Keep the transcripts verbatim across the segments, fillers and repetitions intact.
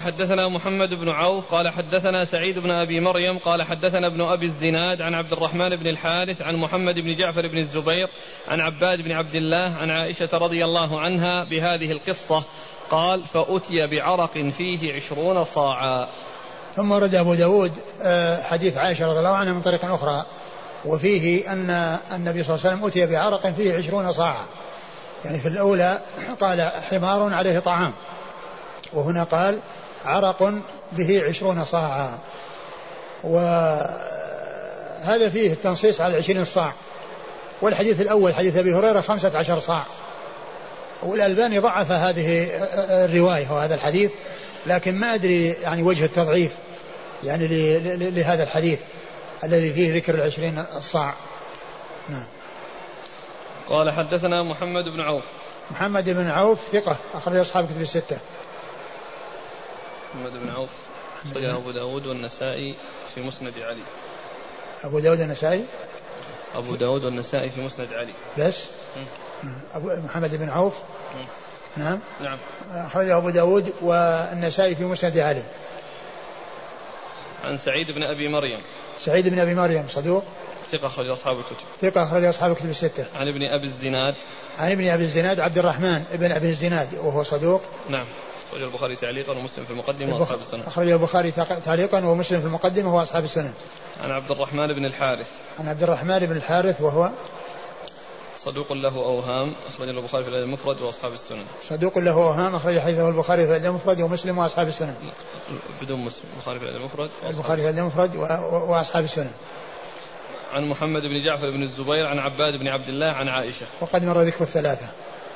حدثنا محمد بن عوف قال حدثنا سعيد بن أبي مريم قال حدثنا ابن أبي الزناد عن عبد الرحمن بن الحارث عن محمد بن جعفر بن الزبير عن عباد بن عبد الله عن عائشة رضي الله عنها بهذه القصة قال فأتي بعرق فيه عشرون صاعا. ثم ورد أبو داود حديث عائشة رضي الله عنها من طريق أخرى وفيه أن النبي صلى الله عليه وسلم أتي بعرق فيه عشرون صاعا، يعني في الأولى قال حمار عليه طعام، وهنا قال عرق به عشرون صاعا، وهذا فيه التنصيص على عشرين صاع. والحديث الأول حديث أبي هريرة خمسة عشر صاع، والألباني ضعف هذه الرواية وهذا الحديث، لكن ما أدري يعني وجه التضعيف يعني لهذا الحديث الذي فيه ذكر العشرين صاع. نعم. قال حدثنا محمد بن عوف. محمد بن عوف ثقة أخرج أصحاب كتب الستة. محمد بن عوف أخرج أبو داود والنسائي في مسند علي. أبو داود والنسائي أبو داود والنسائي في مسند علي بس. أبو محمد بن عوف م. نعم نعم أخرج أبو داود والنسائي في مسند علي. عن سعيد بن أبي مريم. سعيد بن أبي مريم صدوق ثقة أخرج أصحاب الكتب. ثقة أخرج أصحاب الكتب الستة. عن ابن أبي الزناد. عن ابن أبي الزناد عبد الرحمن ابن أبي الزناد وهو صدوق. نعم. أخرج البخاري تعليقا ومسلم في المقدمة وأصحاب السنن. أخرج البخاري تعليقا ومسلم في المقدمة وهو أصحاب السنن. عن عبد الرحمن بن الحارث. عن عبد الرحمن بن الحارث وهو صدوق له أوهام أخرج البخاري في الأدب المفرد وأصحاب السنن. صدوق له أوهام أخرج حديثه البخاري في الأدب المفرد ومسلم وأصحاب السنن. بدون مسلم البخاري في الأدب المفرد. البخاري في الأدب المفرد وأصحاب السنن. عن محمد بن جعفر بن الزبير عن عباد بن عبد الله عن عائشة. وقد مر ذكر الثلاثة.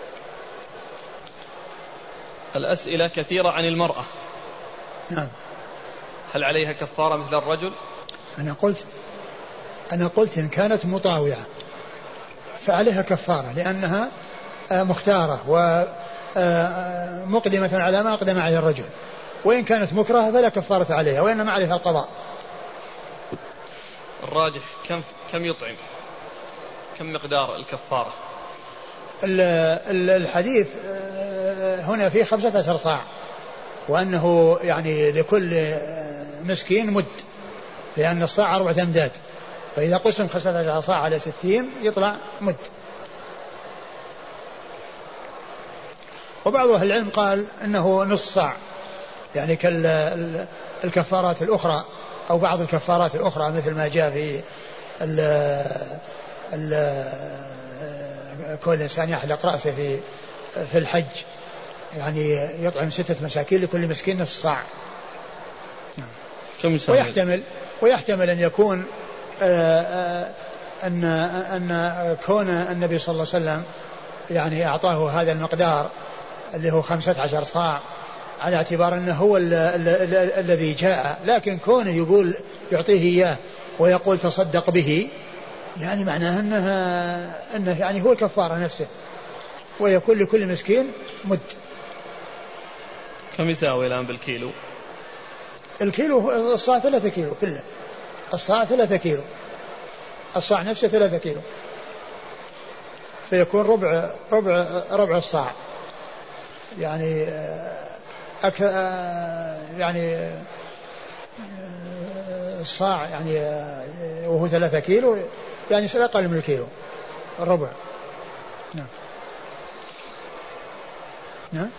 الأسئلة كثيرة عن المرأة. نعم. هل عليها كفارة مثل الرجل؟ أنا قلت أنا قلت إن كانت مطاوعة فعليها كفارة لأنها مختارة ومقدمة على ما أقدم عليه الرجل، وإن كانت مكرهة فلا كفارة عليها وإنما عليها القضاء. الراجح كم كم يطعم؟ كم مقدار الكفارة؟ الحديث هنا فيه خمسة عشر صاع، وأنه يعني لكل مسكين مد، لأن الصاع أربعة أمداد، فإذا قسم خمسة عشر صاع على ستين يطلع مد. وبعض أهل العلم قال أنه نص صاع، يعني كالكفارات الأخرى أو بعض الكفارات الأخرى مثل ما جاء في ال ال كل إنسان يحلق رأسه في في الحج، يعني يطعم ستة مساكين لكل مسكين نصف صاع. ويحتمل ويحتمل أن يكون أن أن كون النبي صلى الله عليه وسلم يعني أعطاه هذا المقدار اللي هو خمسة عشر صاع على اعتبار أنه هو الذي جاء، لكن كونه يقول يعطيه إياه ويقول تصدق به، يعني معناه أنها أنه يعني هو الكفارة نفسه، ويكون لكل مسكين مد. كم يساوي الآن بالكيلو؟ الكيلو الصاع ثلاثة كيلو كله، الصاع ثلاثة كيلو، الصاع نفسه ثلاثة كيلو، فيكون ربع ربع ربع الصاع، يعني أك يعني الصاع يعني وهو ثلاثة كيلو، يعني يصير أقل من الكيلو الربع. نعم نعم.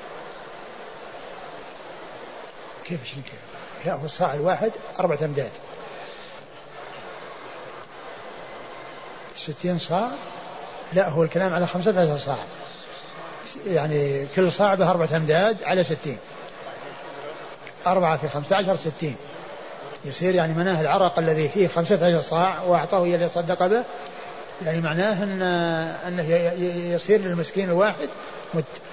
كيف عشرين كيلو؟ لا، هو الصاع الواحد أربعة أمداد، ستين صاع. لا، هو الكلام على خمسة عشر صاع، يعني كل صاع به أربعة أمداد على ستين، أربعة في خمسة عشر ستين، يصير يعني معناه العرق الذي فيه خمسة عشر صاع وأعطاه إياه ليصدق به، يعني معناه أن أنه يصير للمسكين الواحد مد.